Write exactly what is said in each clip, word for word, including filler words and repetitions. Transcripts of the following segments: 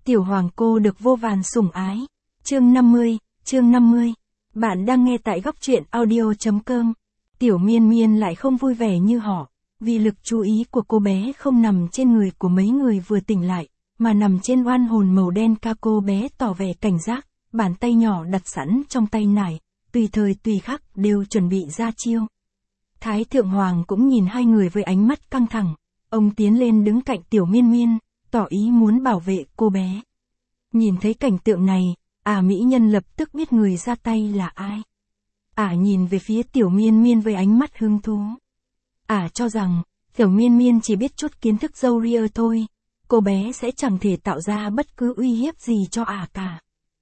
Tiểu hoàng cô được vô vàn sủng ái. Chương năm mươi, chương năm mươi. Bạn đang nghe tại góc truyện audio chấm com. Tiểu Miên Miên lại không vui vẻ như họ, vì lực chú ý của cô bé không nằm trên người của mấy người vừa tỉnh lại, mà nằm trên oan hồn màu đen ca. Cô bé tỏ vẻ cảnh giác, bàn tay nhỏ đặt sẵn trong tay nải, tùy thời tùy khắc đều chuẩn bị ra chiêu. Thái Thượng Hoàng cũng nhìn hai người với ánh mắt căng thẳng, ông tiến lên đứng cạnh Tiểu Miên Miên, tỏ ý muốn bảo vệ cô bé. Nhìn thấy cảnh tượng này, ả mỹ nhân lập tức biết người ra tay là ai. Ả nhìn về phía Tiểu Miên Miên với ánh mắt hứng thú. Ả cho rằng, Tiểu Miên Miên chỉ biết chút kiến thức dâu ria thôi, cô bé sẽ chẳng thể tạo ra bất cứ uy hiếp gì cho ả cả.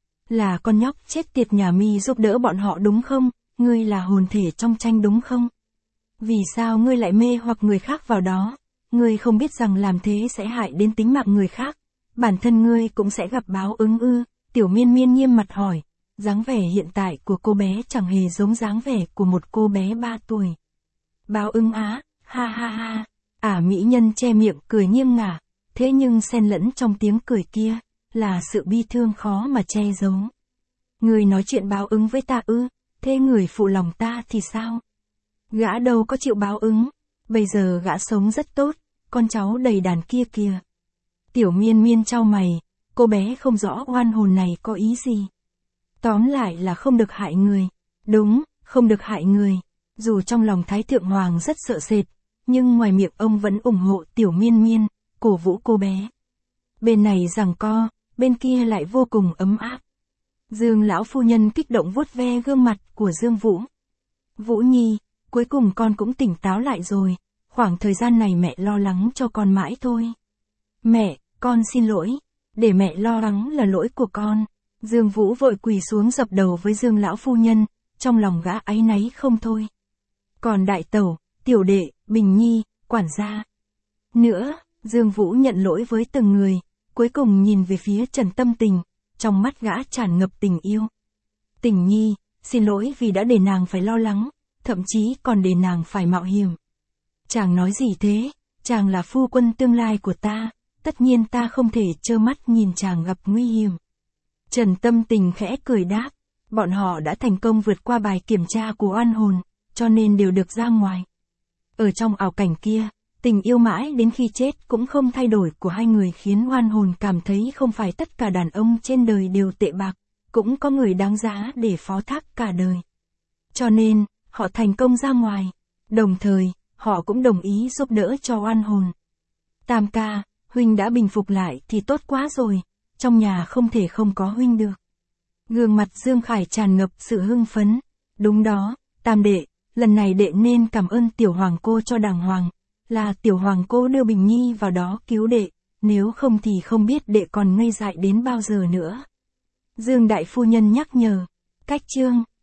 Là con nhóc chết tiệt nhà mi giúp đỡ bọn họ đúng không? Ngươi là hồn thể trong tranh đúng không? Vì sao ngươi lại mê hoặc người khác vào đó? Ngươi không biết rằng làm thế sẽ hại đến tính mạng người khác, bản thân ngươi cũng sẽ gặp báo ứng ư? Tiểu Miên Miên nghiêm mặt hỏi, dáng vẻ hiện tại của cô bé chẳng hề giống dáng vẻ của một cô bé ba tuổi. Báo ứng á, ha ha ha, ả mỹ nhân che miệng cười nghiêng ngả, thế nhưng xen lẫn trong tiếng cười kia, là sự bi thương khó mà che giấu. Ngươi nói chuyện báo ứng với ta ư, thế người phụ lòng ta thì sao? Gã đâu có chịu báo ứng, bây giờ gã sống rất tốt, con cháu đầy đàn kia kìa. Tiểu Miên Miên chau mày, cô bé không rõ oan hồn này có ý gì. Tóm lại là không được hại người. Đúng, không được hại người. Dù trong lòng Thái Thượng Hoàng rất sợ sệt, nhưng ngoài miệng ông vẫn ủng hộ Tiểu Miên Miên, cổ vũ cô bé. Bên này giằng co, bên kia lại vô cùng ấm áp. Dương lão phu nhân kích động vuốt ve gương mặt của Dương Vũ. Vũ Nhi, cuối cùng con cũng tỉnh táo lại rồi, khoảng thời gian này mẹ lo lắng cho con mãi thôi. Mẹ, con xin lỗi, để mẹ lo lắng là lỗi của con. Dương Vũ vội quỳ xuống dập đầu với Dương lão phu nhân, trong lòng gã áy náy không thôi. Còn đại tẩu, tiểu đệ, Bình Nhi, quản gia. Nữa, Dương Vũ nhận lỗi với từng người, cuối cùng nhìn về phía Trần Tâm Tình, trong mắt gã tràn ngập tình yêu. Tình Nhi, xin lỗi vì đã để nàng phải lo lắng, thậm chí còn để nàng phải mạo hiểm. Chàng nói gì thế, chàng là phu quân tương lai của ta, tất nhiên ta không thể trơ mắt nhìn chàng gặp nguy hiểm. Trần Tâm Tình khẽ cười đáp, bọn họ đã thành công vượt qua bài kiểm tra của oan hồn, cho nên đều được ra ngoài. Ở trong ảo cảnh kia, tình yêu mãi đến khi chết cũng không thay đổi của hai người khiến oan hồn cảm thấy không phải tất cả đàn ông trên đời đều tệ bạc, cũng có người đáng giá để phó thác cả đời. Cho nên, họ thành công ra ngoài, đồng thời, họ cũng đồng ý giúp đỡ cho oan hồn. Tam ca, huynh đã bình phục lại thì tốt quá rồi, trong nhà không thể không có huynh được. Gương mặt Dương Khải tràn ngập sự hưng phấn. Đúng đó, Tam đệ, lần này đệ nên cảm ơn tiểu hoàng cô cho đàng hoàng, là tiểu hoàng cô đưa Bình Nhi vào đó cứu đệ, nếu không thì không biết đệ còn ngây dại đến bao giờ nữa. Dương đại phu nhân nhắc nhở, cách chương.